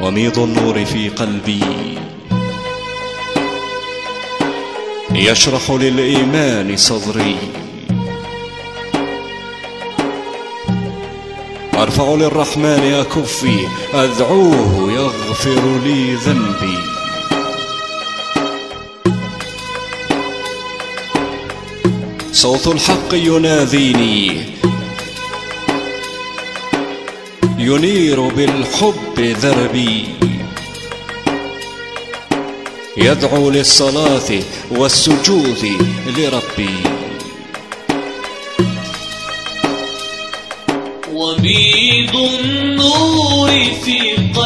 وميض النور في قلبي يشرح للإيمان صدري. أرفع للرحمن أكفي أدعوه يغفر لي ذنبي. صوت الحق يناديني ينير بالحب دربي، يدعو للصلاة والسجود لربي. وميض النور في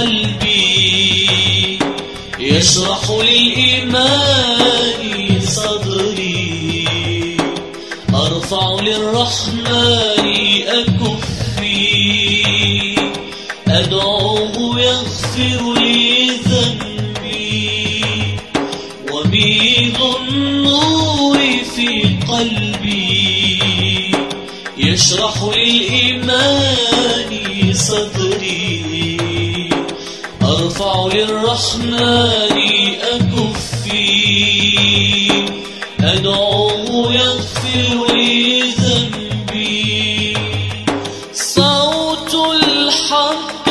قلبي يشرح للإيمان صدري، أرفع للرحمن أكفي أدعوه يغفر لي ذنبي. وميض النور في قلبي يشرح للإيمان صدري، أرفع للرحمن أكفي أدعوه يغفر لي ذنبي. صوت الحق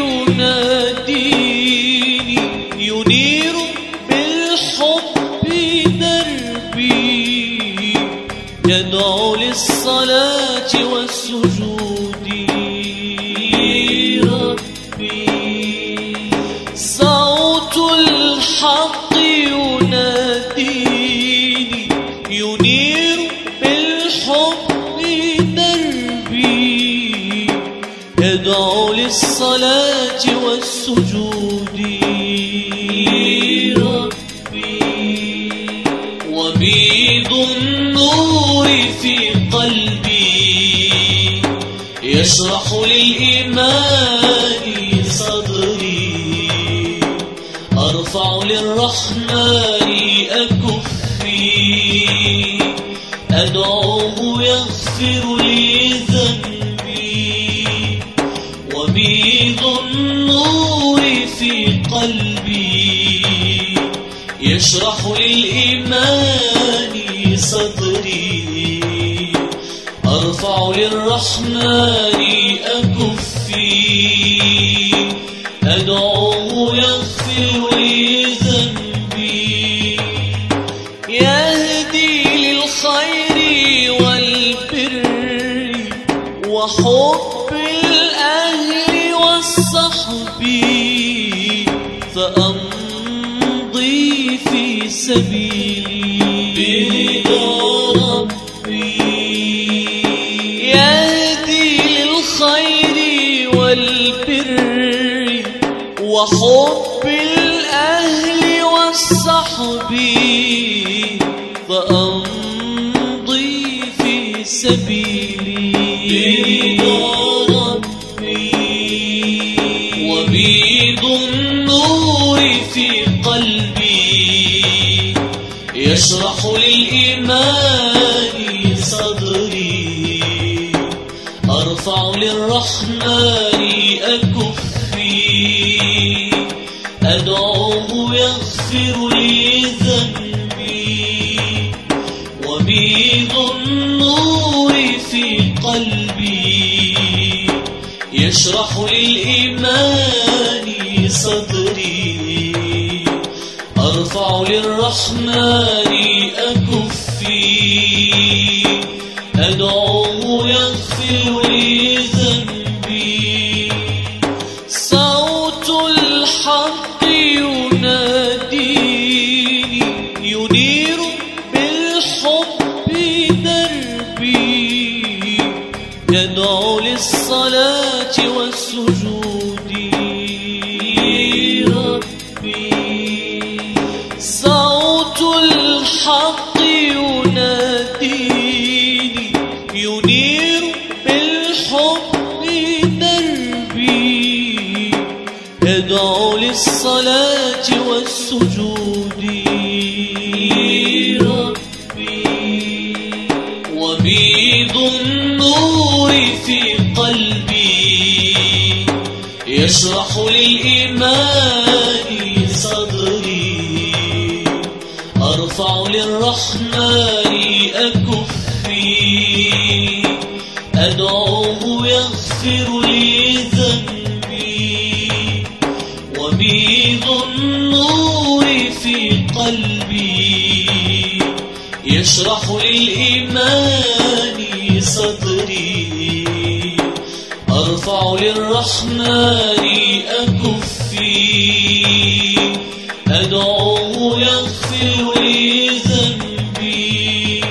يناديني ينير بالحب دربي، يدعو للصلاة والسجود ربي. صوت الحق يناديني ينير بالحب دربي، يدعو للصلاة والسجود ربي. وميض النور في قلبي يشرح للإيمان صدري، أرفع للرحمن أكفي أدعوه يغفر لي ذنبي. وميض النور في قلبي يشرح للإيمان صدري، أرفع للرحمن أكفي أدعوه يغفر لي ذنبي. يهدي للخير والبر وحب الأهل والصحب، فأمضي في سبيلي برضا ربي. يهدي للخير والبر وحب الأهل والصحب، فأمضي في سبيلي برضا ربي. وميض النور في قلبي يشرح للإيمان صدري، أرفع للرحمن أكفي أدعوه يغفر لي ذنبي. وميض النور في قلبي يشرح للإيمان صدري، أرفع للرحمن أكفي أدعوه يغفر لي ذنبي. صوت الحق يناديني ينير بالحب دربي، يدعو للصلاة والسجود ربي. صوت الحق يناديني ينير بالحب دربي، يدعو للصلاة والسجود ربي. وميض النور في قلبي يشرح للإيمان للإيمان صدري، أرفع للرحمن أكفي، أدعوه يغفر لي ذنبي، وبيض النور في قلبي يشرح للإيمان صدري، أرفع للرحمن أكفي، أدعوه يغفر لي ذنبي،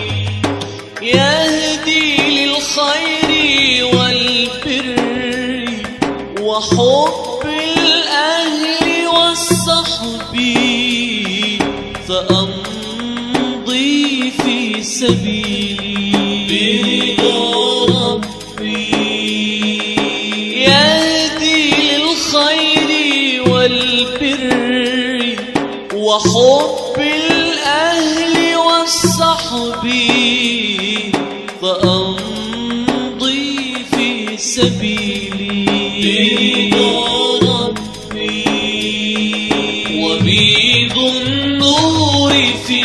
يهدي للخير والبر وحب الأهل والصحب، فأمضي في سبيلي برضا ربي، يهدي للخير والبر وحب الأهل والصحب، فأمضي في سبيلي برضا ربي، وبيض النور في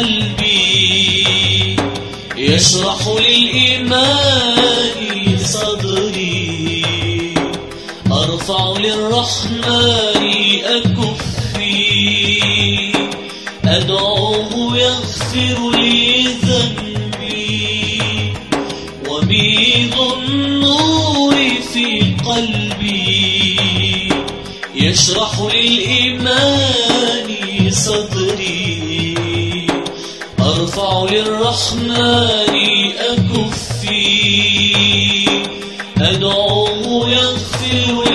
قلبي يشرح للإيمان صدري، أرفع للرحمن أكفي، أدعوه يغفر لي ذنبي، وبيض النور في قلبي يشرح للإيمان صدري، أرفع للرحمن أكفي، أدعوه يغفر